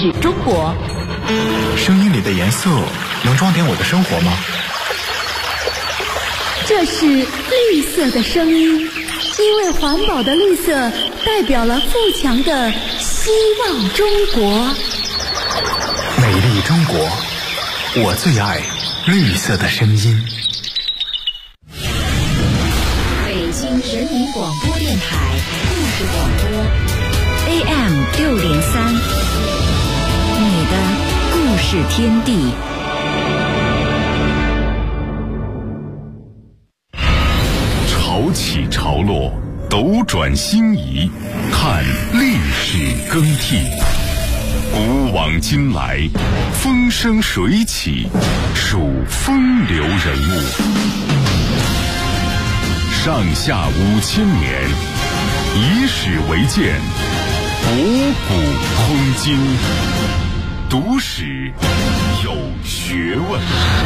指中国。 声音里的颜色能装点我的生活吗？ 这是绿色的声音，因为环保的绿色代表了富强的希望中国。 美丽中国，我最爱绿色的声音。 北京人民广播电台故事广播 AM603，你的故事天地。 潮起潮落，斗转星移，看历史更替。古往今来，风生水起，数风流人物。上下5000年，以史为鉴，博古通今。读史有学问。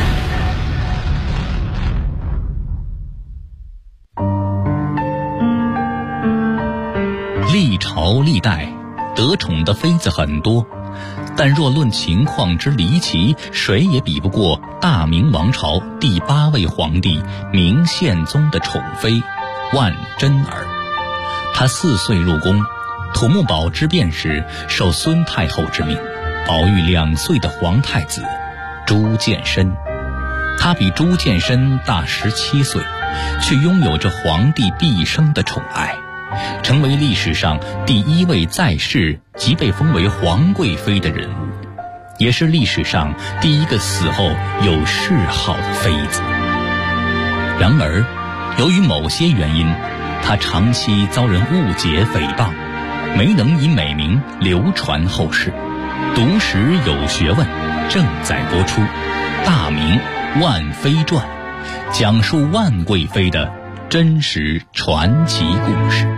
历朝历代得宠的妃子很多，但若论情况之离奇，谁也比不过大明王朝第8位皇帝明宪宗的宠妃万贞儿。她4岁入宫，土木堡之变时受孙太后之命，保育2岁的皇太子朱见深。她比朱见深大17岁，却拥有着皇帝毕生的宠爱，成为历史上第1位在世即被封为皇贵妃的人物，也是历史上第1个死后有谥号的妃子。然而，由于某些原因，她长期遭人误解诽谤，没能以美名流传后世。读史有学问正在播出《大明万妃传》，讲述万贵妃的真实传奇故事。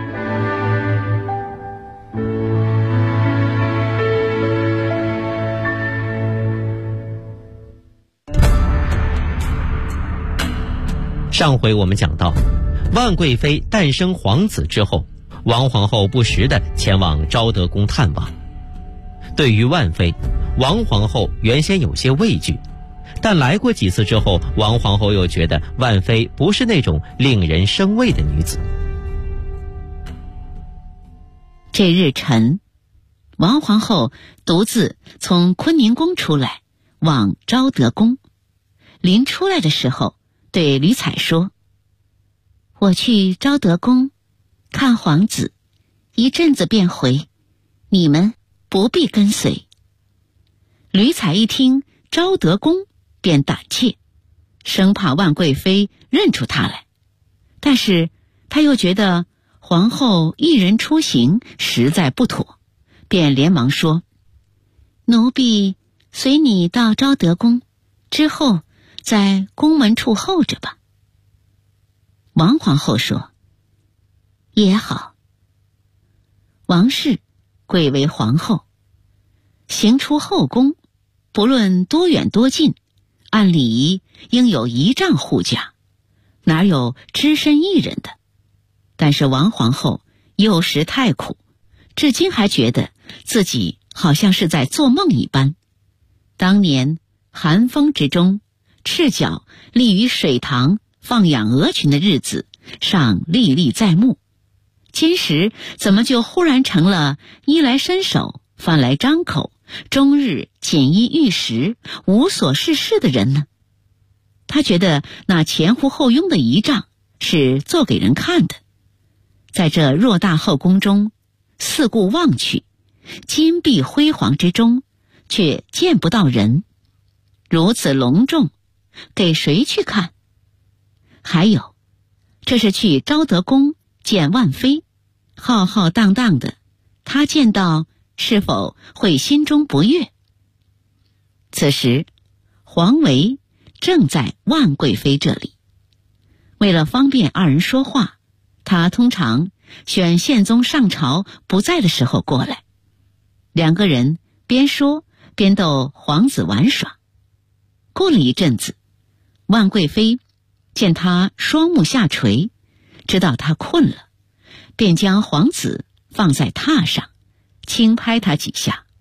上回我们讲到，万贵妃诞生皇子之后，王皇后不时地前往昭德宫探望。对于万妃，王皇后原先有些畏惧，但来过几次之后，王皇后又觉得万妃不是那种令人生畏的女子。 这日晨，王皇后独自从坤宁宫出来，往昭德宫。临出来的时候，对吕彩说：“我去昭德宫看皇子，一阵子便回，你们不必跟随。”吕彩一听昭德宫，便胆怯，生怕万贵妃认出她来。但是她又觉得皇后一人出行实在不妥，便连忙说：“奴婢随你到昭德宫，之后在宫门处候着吧。”王皇后说：“也好。”王氏贵为皇后，行出后宫，不论多远多近，按礼仪应有1丈护驾，哪有只身一人的？但是王皇后幼时太苦，至今还觉得自己好像是在做梦一般。当年寒风之中，赤脚立于水塘放养鹅群的日子尚历历在目，今时怎么就忽然成了衣来伸手饭来张口，终日锦衣玉食无所事事的人呢？他觉得那前呼后拥的仪仗是做给人看的。在这偌大后宫中，四顾望去，金碧辉煌之中，却见不到人。如此隆重，给谁去看？还有，这是去昭德宫见万妃，浩浩荡荡的，他见到是否会心中不悦？此时皇维正在万贵妃这里，为了方便二人说话，他通常选宪宗上朝不在的时候过来，两个人边说边逗皇子玩耍。过了一阵子，万贵妃见他双目下垂，知道他困了，便将皇子放在榻上，轻拍他几下。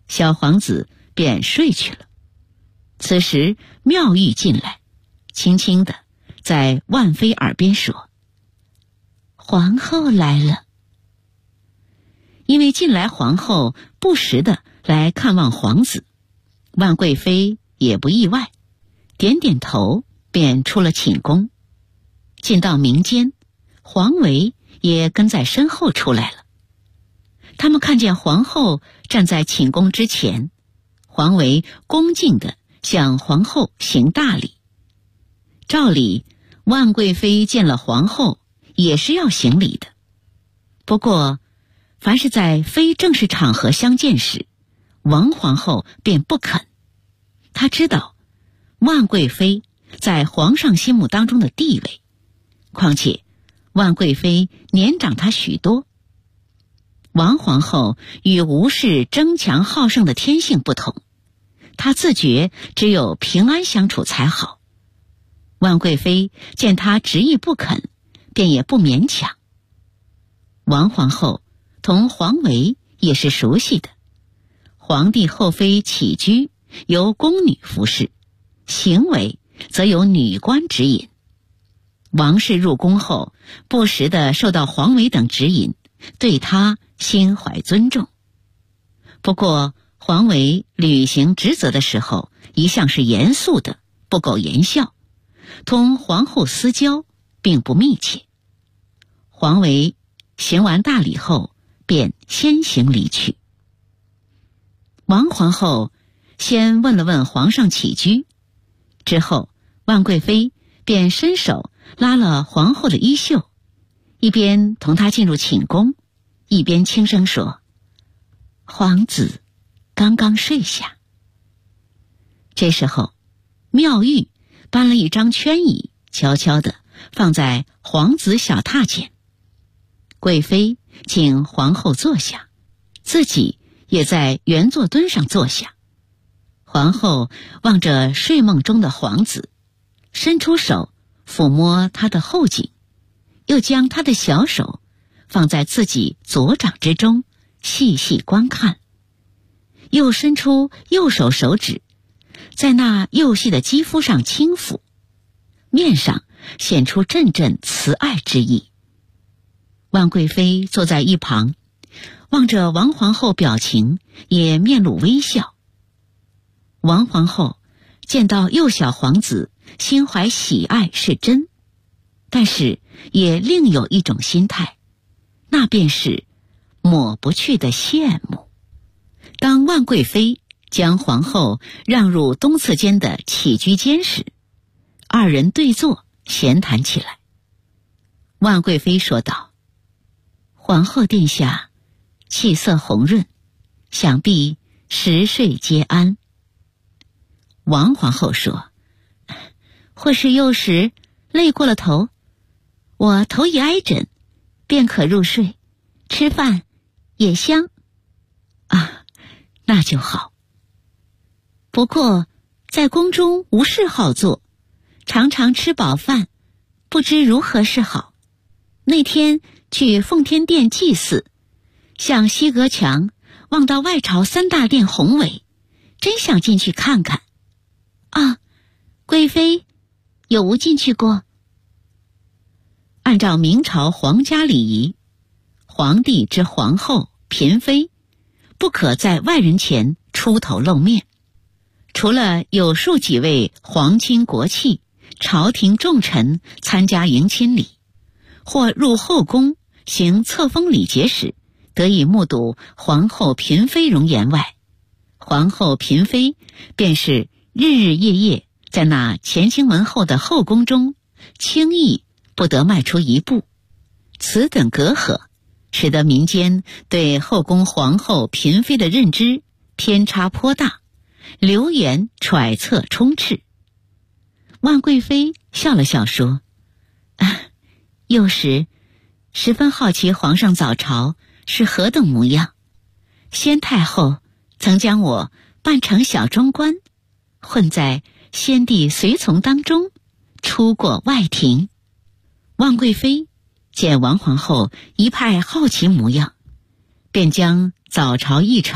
小皇子便睡去了。此时妙玉进来，轻轻地在万妃耳边说：“皇后来了。”因为近来皇后不时地来看望皇子，万贵妃也不意外，点点头便出了寝宫。进到明间，黄维也跟在身后出来了。他们看见皇后站在寝宫之前，黄维恭敬地向皇后行大礼。照理，万贵妃见了皇后也是要行礼的，不过凡是在非正式场合相见时，王皇后便不肯。她知道万贵妃在皇上心目当中的地位，况且万贵妃年长她许多。王皇后与吴氏争强好胜的天性不同，她自觉只有平安相处才好。万贵妃见她执意不肯，便也不勉强。王皇后同黄维也是熟悉的，皇帝后妃起居由宫女服侍，行为则由女官指引。王氏入宫后，不时地受到黄维等指引，对他心怀尊重。不过黄维履行职责的时候，一向是严肃的，不苟言笑，同皇后私交并不密切。黄维行完大礼后，便先行离去。王皇后先问了问皇上起居，之后万贵妃便伸手拉了皇后的衣袖，一边同她进入寝宫，一边轻声说：“皇子刚刚睡下。”这时候妙玉搬了一张圈椅，悄悄地放在皇子小榻前。贵妃请皇后坐下，自己也在圆坐墩上坐下。皇后望着睡梦中的皇子，伸出手抚摸他的后颈，又将他的小手放在自己左掌之中，细细观看，又伸出右手手指，在那幼细的肌肤上轻抚，面上显出阵阵慈爱之意。万贵妃坐在一旁，望着王皇后表情，也面露微笑。王皇后见到幼小皇子，心怀喜爱是真，但是也另有一种心态，那便是抹不去的羡慕。当万贵妃将皇后让入东侧间的起居间时，二人对坐闲谈起来。万贵妃说道：“皇后殿下气色红润，想必食睡皆安。”王皇后说：“或是幼时累过了头，我头一挨枕，便可入睡，吃饭也香。”啊，那就好。不过在宫中无事好做，常常吃饱饭，不知如何是好。那天去奉天殿祭祀，向西阁墙望到外朝三大殿宏伟，真想进去看看。啊，贵妃有无进去过？按照明朝皇家礼仪，皇帝之皇后、嫔妃不可在外人前出头露面，除了有数几位皇亲国戚、朝廷重臣参加迎亲礼，或入后宫行册封礼节时得以目睹皇后嫔妃容颜外，皇后嫔妃便是日日夜夜在那乾清门后的后宫中，轻易不得迈出一步。此等隔阂使得民间对后宫皇后嫔妃的认知偏差颇大，流言揣测充斥。万贵妃笑了笑说：“幼时十分好奇皇上早朝是何等模样，先太后曾将我扮成小中官，混在先帝随从当中，出过外廷。”万贵妃见王皇后一派好奇模样，便将早朝议程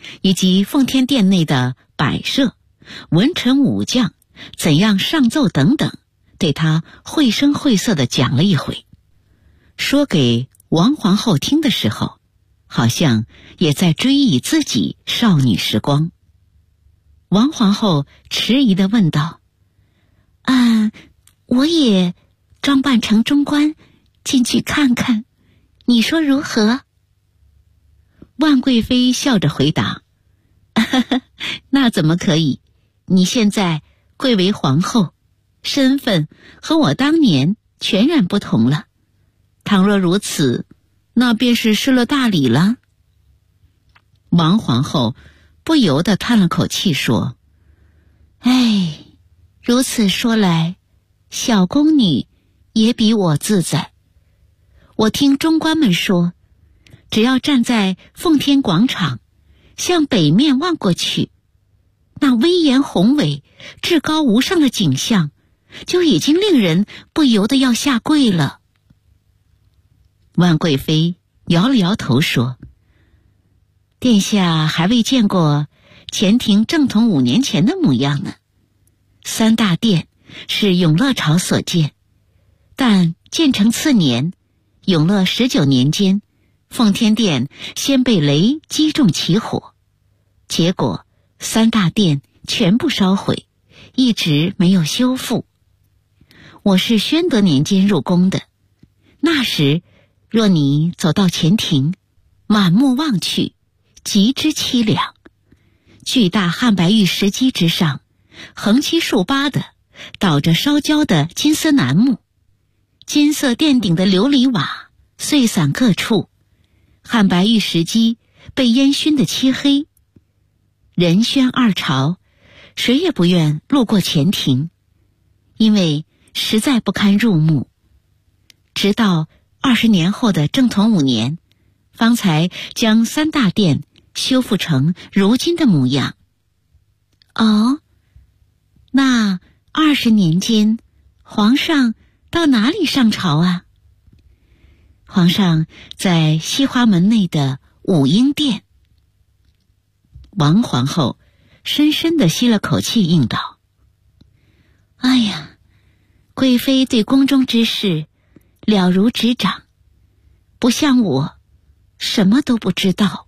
以及奉天殿内的摆设、文臣武将怎样上奏等等，对他绘声绘色地讲了一回。说给王皇后听的时候，好像也在追忆自己少女时光。王皇后迟疑地问道：我也装扮成中官进去看看，你说如何？万贵妃笑着回答：那怎么可以？你现在贵为皇后，身份和我当年全然不同了。倘若如此，那便是失了大礼了。王皇后不由得叹了口气说：如此说来，小宫女也比我自在。我听中官们说，只要站在奉天广场，向北面望过去，那威严宏伟、至高无上的景象，就已经令人不由得要下跪了。万贵妃摇了摇头说：殿下还未见过前庭正统5年前的模样呢。三大殿是永乐朝所建，但建成次年，永乐19年间，奉天殿先被雷击中起火，结果三大殿全部烧毁，一直没有修复。我是宣德年间入宫的，那时若你走到前庭，满目望去，极之凄凉。巨大汉白玉石基之上，横七竖八的倒着烧焦的金丝楠木，金色殿顶的琉璃瓦碎散各处，汉白玉石基被烟熏得漆黑。仁宣二朝，谁也不愿路过前庭，因为实在不堪入目。直到20年后的正统5年，方才将三大殿修复成如今的模样。那20年间，皇上到哪里上朝啊？皇上在西华门内的武英殿。王皇后深深地吸了口气，应道：贵妃对宫中之事了如指掌，不像我什么都不知道。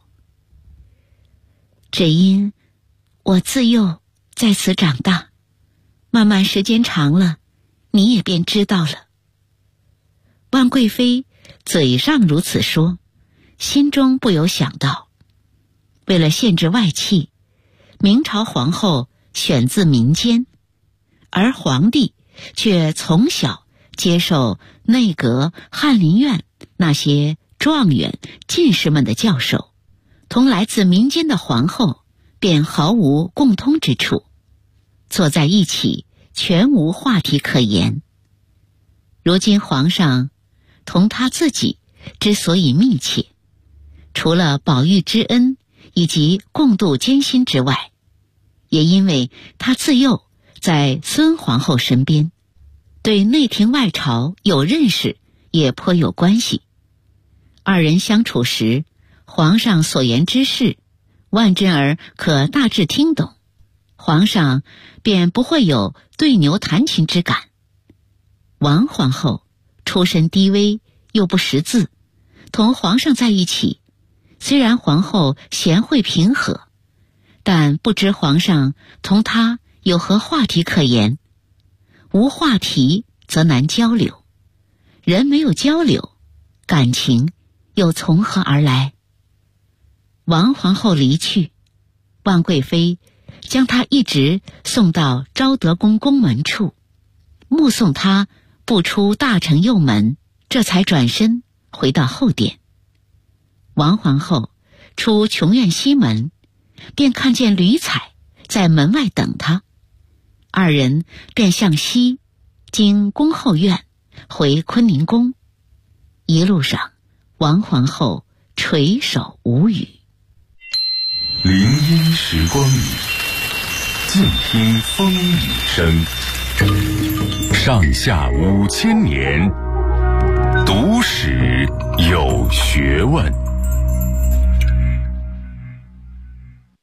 只因我自幼在此长大，慢慢时间长了，你也便知道了。万贵妃嘴上如此说，心中不由想到，为了限制外戚，明朝皇后选自民间，而皇帝却从小接受内阁、翰林院那些状元、进士们的教授，同来自民间的皇后便毫无共通之处，坐在一起全无话题可言。如今皇上同他自己之所以密切，除了保育之恩以及共度艰辛之外，也因为他自幼在孙皇后身边，对内廷外朝有认识，也颇有关系。二人相处时，皇上所言之事，万贞儿可大致听懂，皇上便不会有对牛弹琴之感。王皇后出身低微，又不识字，同皇上在一起，虽然皇后贤惠平和，但不知皇上同她有何话题可言。无话题则难交流，人没有交流，感情又从何而来？王皇后离去，万贵妃将她一直送到昭德宫宫门处，目送她步出大城右门，这才转身回到后殿。王皇后出琼院西门，便看见吕彩在门外等她，二人便向西经宫后院回坤宁宫。一路上，王皇后垂首无语。 林荫时光里，静听风雨声。上下5000年，读史有学问。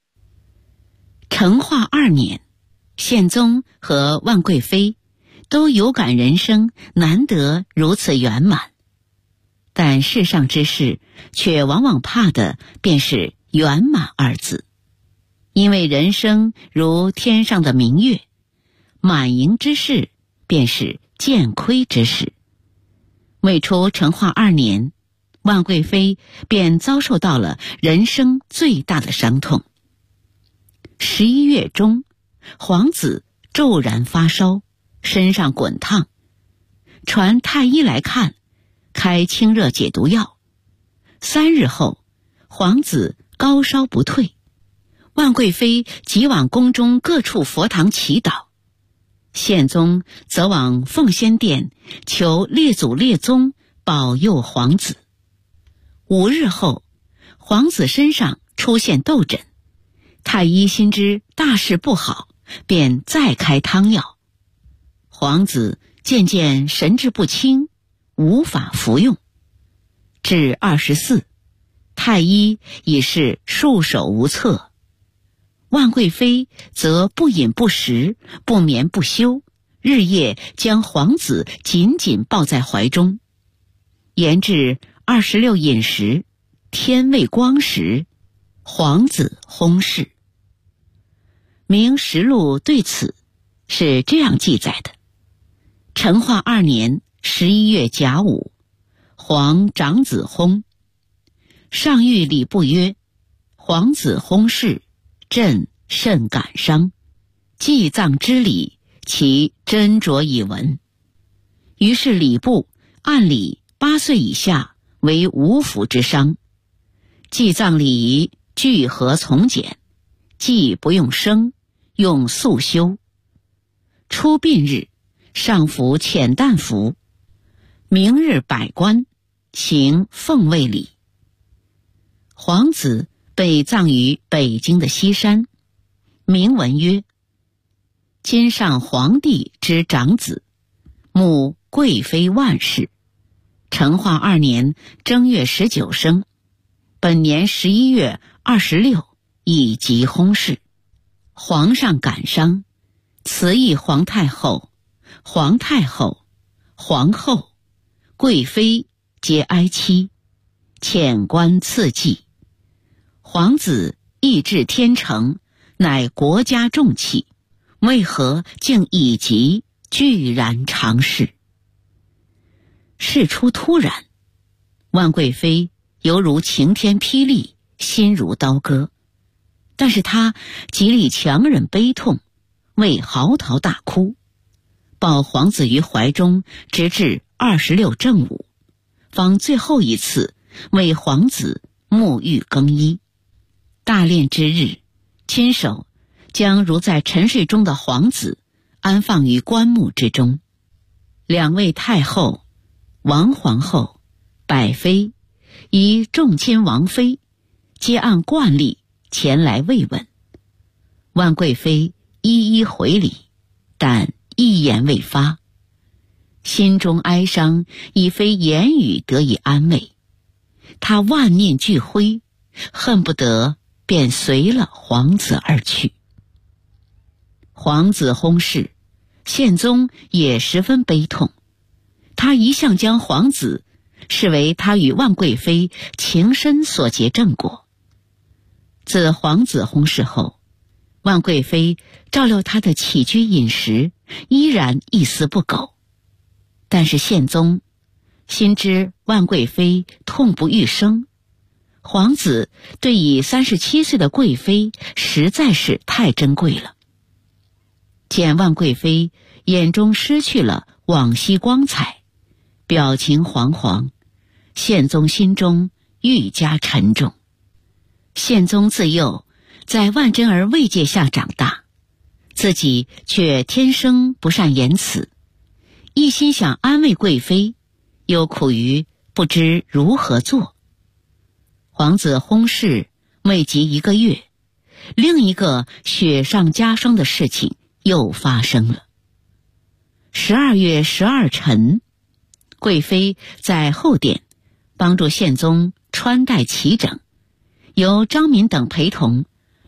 成化2年，宪宗和万贵妃都有感人生难得如此圆满，但世上之事却往往怕的便是圆满二字。因为人生如天上的明月，满盈之事便是渐亏之事。未出成化2年，万贵妃便遭受到了人生最大的伤痛。11月中，皇子骤然发烧，身上滚烫，传太医来看，开清热解毒药。3日后，皇子高烧不退，万贵妃即往宫中各处佛堂祈祷，宪宗则往奉先殿求列祖列宗保佑皇子。5日后，皇子身上出现痘疹，太医心知大事不好，便再开汤药。皇子渐渐神志不清，无法服用。至24，太医已是束手无策。万贵妃则不饮不食，不眠不休，日夜将皇子紧紧抱在怀中。延至26饮食，天未光时，皇子薨逝。《明实录》对此是这样记载的：成化2年11月甲午，皇长子薨。上谕礼部曰：皇子薨逝，朕甚感伤，祭葬之礼，其斟酌以闻。于是礼部按理8岁以下为无服之伤，祭葬礼仪具合从简，既不用生，用素修。出殡日，上服浅淡服，明日百官，行奉位礼。皇子被葬于北京的西山，铭文曰：今上皇帝之长子，母贵妃万氏，成化2年正月19生，本年11月26以疾薨逝。皇上感伤，辞谒皇太后、皇太后、皇后、贵妃皆哀戚，遣官赐祭。皇子意志天成，乃国家重器，为何竟以疾居然长逝？事出突然，万贵妃犹如晴天霹雳，心如刀割。但是她极力强忍悲痛，未嚎啕大哭，抱皇子于怀中，直至26正午，方最后一次为皇子沐浴更衣。大殓之日，亲手将如在沉睡中的皇子安放于棺木之中。2位太后、王皇后、百妃以众亲王妃皆按惯例前来慰问。万贵妃一一回礼，但一言未发，心中哀伤已非言语得以安慰。她万念俱灰，恨不得便随了皇子而去。皇子薨逝，宪宗也十分悲痛。他一向将皇子视为他与万贵妃情深所结正果。自皇子薨逝后，万贵妃照料他的起居饮食依然一丝不苟。但是宪宗心知万贵妃痛不欲生，皇子对已37岁的贵妃实在是太珍贵了。见万贵妃眼中失去了往昔光彩，表情惶惶，宪宗心中愈加沉重。宪宗自幼在万贞儿慰藉下长大，自己却天生不善言辞，一心想安慰贵妃，又苦于不知如何做。皇子薨逝未及1个月，另一个雪上加霜的事情又发生了。12月12晨，贵妃在后殿帮助宪宗穿戴齐整，由张敏等陪同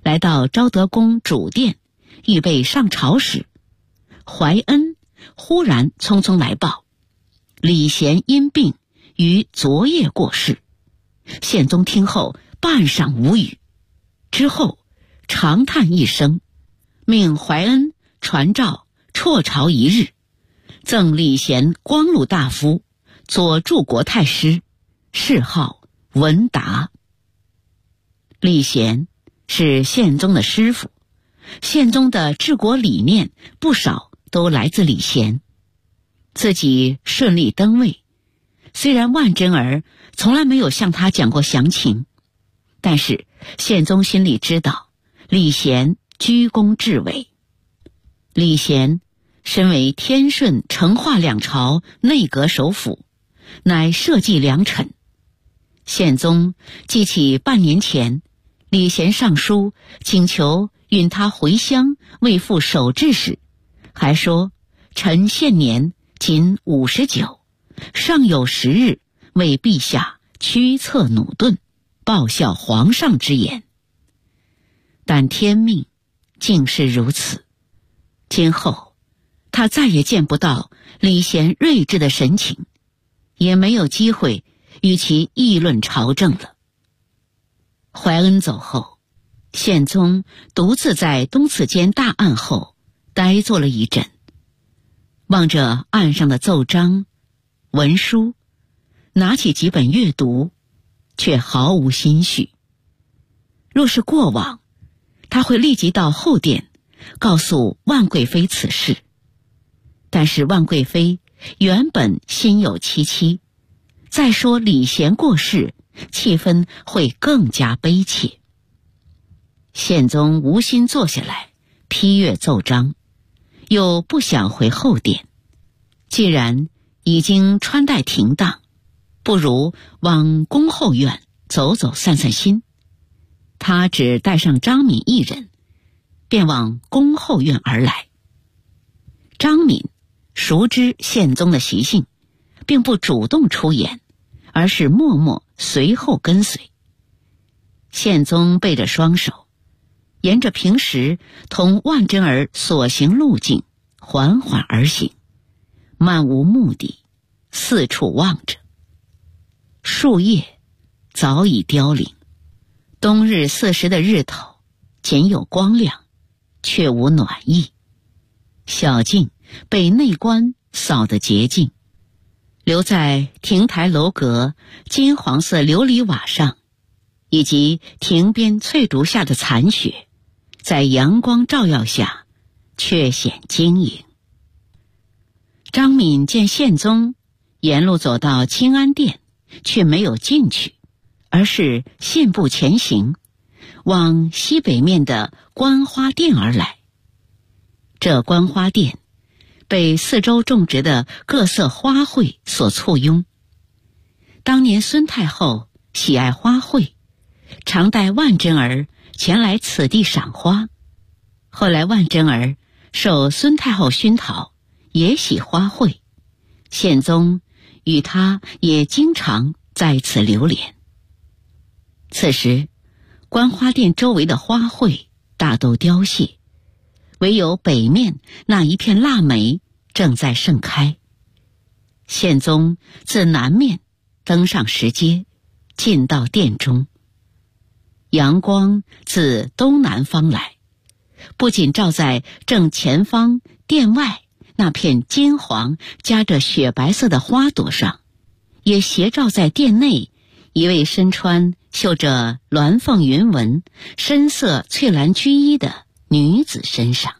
来到昭德宫主殿，预备上朝时，怀恩忽然匆匆来报，李贤因病于昨夜过世。宪宗听后半晌无语，之后长叹一声，命怀恩传诏辍朝一日，赠李贤光禄大夫、左柱国太师，谥号文达。李贤是宪宗的师傅，宪宗的治国理念不少都来自李贤。自己顺利登位，虽然万贞儿从来没有向他讲过详情，但是宪宗心里知道李贤居功至伟。李贤身为天顺、成化两朝内阁首辅，乃社稷良臣。宪宗记起半年前李贤上书请求允他回乡为父守制时，还说臣现年仅59，尚有10日为陛下驱策弩盾，报效皇上之言。但天命竟是如此，今后他再也见不到李贤睿智的神情，也没有机会与其议论朝政了。怀恩走后，宪宗独自在东慈间大案后呆坐了一阵，望着案上的奏章、文书，拿起几本阅读，却毫无心绪。若是过往，他会立即到后殿告诉万贵妃此事，但是万贵妃原本心有戚戚，再说李贤过世，气氛会更加悲切。宪宗无心坐下来批阅奏章，又不想回后殿，既然已经穿戴停当，不如往宫后院走走散散心。他只带上张敏一人，便往宫后院而来。张敏熟知宪宗的习性，并不主动出言，而是默默随后跟随。宪宗背着双手，沿着平时同万贞儿所行路径缓缓而行，漫无目的，四处望着。树叶早已凋零，冬日40的日头仅有光亮，却无暖意。小径被内官扫得洁净，留在亭台楼阁金黄色琉璃瓦上，以及亭边翠竹下的残雪，在阳光照耀下却显晶莹。张敏见宪宗沿路走到清安殿，却没有进去，而是信步前行，往西北面的观花殿而来。这观花殿被四周种植的各色花卉所簇拥。当年孙太后喜爱花卉，常带万贞儿前来此地赏花。后来万贞儿受孙太后熏陶，也喜花卉，宪宗与他也经常在此流连。此时观花殿周围的花卉大都凋谢，唯有北面那一片腊梅正在盛开。宪宗自南面登上石阶，进到殿中。阳光自东南方来，不仅照在正前方殿外那片金黄夹着雪白色的花朵上，也斜照在殿内一位身穿绣着鸾凤云纹深色翠蓝绢衣的女子身上。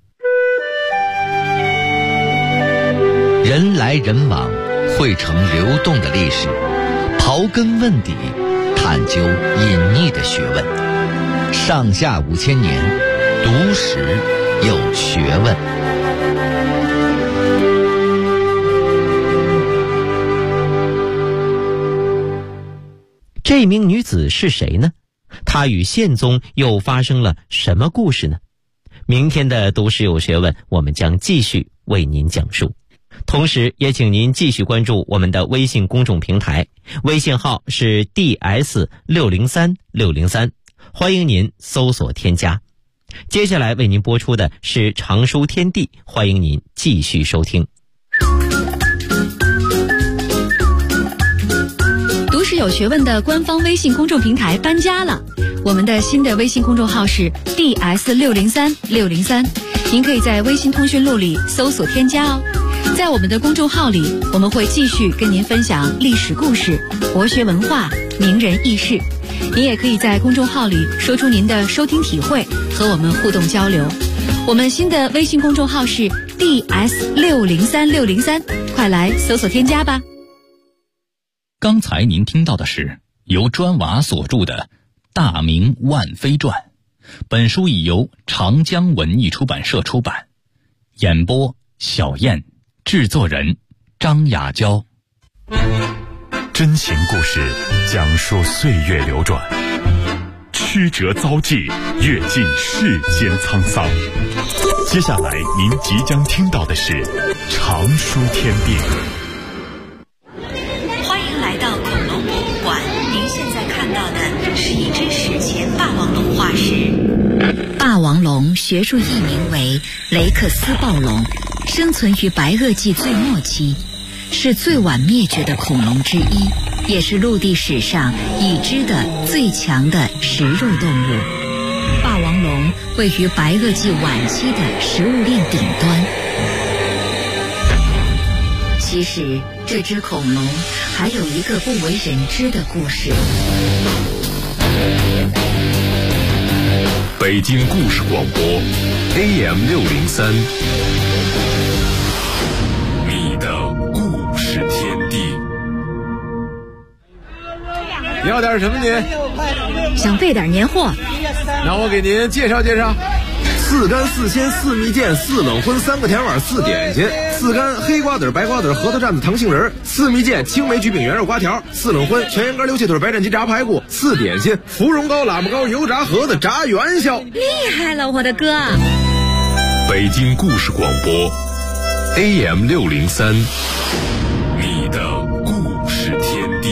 人来人往，汇成流动的历史，刨根问底，探究隐匿的学问。上下5000年，读史有学问。 这名女子是谁呢？她与宪宗又发生了什么故事呢？明天的读史有学问，我们将继续为您讲述。同时也请您继续关注我们的微信公众平台，微信号是 DS603603， 欢迎您搜索添加。接下来为您播出的是常书天地，欢迎您继续收听。 读史有学问的官方微信公众平台搬家了，我们的新的微信公众号是 DS630603，您可以在微信通讯录里搜索添加哦。在我们的公众号里，我们会继续跟您分享历史故事、国学文化、名人轶事。您也可以在公众号里说出您的收听体会，和我们互动交流。我们新的微信公众号是 DS603603，快来搜索添加吧。 刚才您听到的是由砖瓦所著的《大明万妃传》，本书已由长江文艺出版社出版。演播小燕，制作人张雅娇。 真情故事讲述岁月流转，曲折遭际，阅尽世间沧桑。接下来您即将听到的是常书天地。 欢迎来到恐龙博物馆，您现在看到的是一只史前霸王龙化石。霸王龙学术译名为雷克斯暴龙，生存于白垩纪最末期，是最晚灭绝的恐龙之一，也是陆地史上已知的最强的食肉动物。霸王龙位于白垩纪晚期的食物链顶端。其实这只恐龙还有一个不为人知的故事。 北京故事广播 AM603， 你的故事天地。 你要点什么您？ 想备点年货， 那我给您介绍介绍。4干4鲜4蜜饯4冷荤3个甜碗4点心，4干黑瓜子白瓜子核桃蘸子糖杏仁，4蜜饯青梅焗饼圆肉瓜条，4冷荤全羊肝溜切腿白斩鸡炸排骨，4点心芙蓉糕喇叭糕油炸盒子炸元宵。 厉害了我的哥！ 北京故事广播 AM603， 你的故事天地。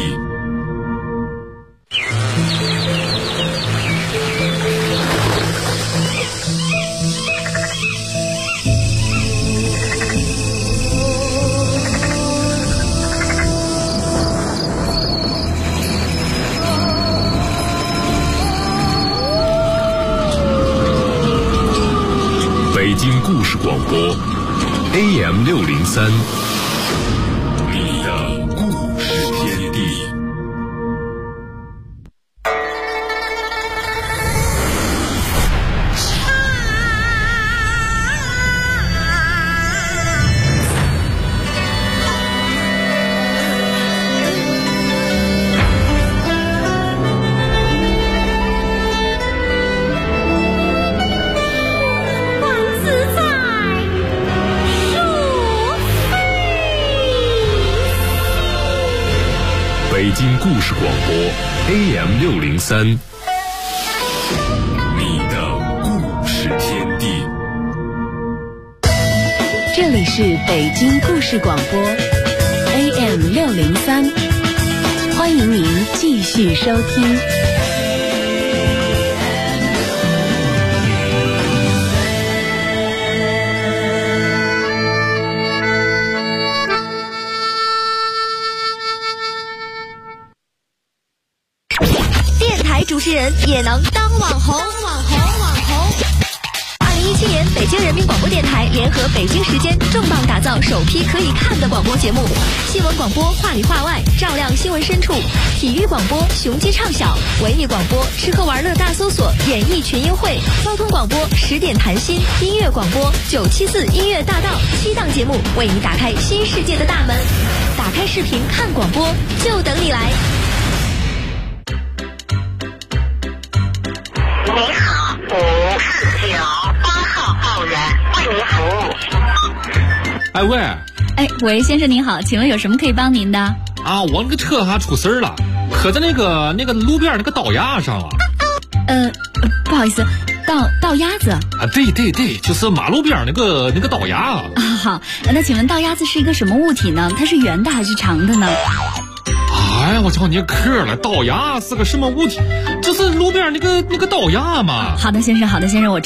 北京故事广播 AM603， 你的故事天地。北京故事广播 AM603， 你的故事天地。 这里是北京故事广播 AM603， 欢迎您继续收听。 主持人也能当网红。2017年，北京人民广播电台联合北京时间重磅打造首批可以看的广播节目：新闻广播话里话外，照亮新闻深处；体育广播雄鸡唱晓；文艺广播吃喝玩乐大搜索，演艺群英会；交通广播10点谈心；音乐广播974音乐大道，7档节目为你打开新世界的大门。打开视频看广播，就等你来。 您好，549，8号报人为您服务。 哎喂， 喂，先生您好，请问有什么可以帮您的？ 啊，我那个车还出事了，磕在那个路边那个道牙上了。 不好意思，道鸭子啊？ 对，就是马路边那个道牙啊。 好，那请问道鸭子是一个什么物体呢？它是圆的还是长的呢？ 哎呀，我瞧你磕了，道牙是个什么物体？ 就是路边那个刀牙嘛。 好的，先生，好的，先生，我知道。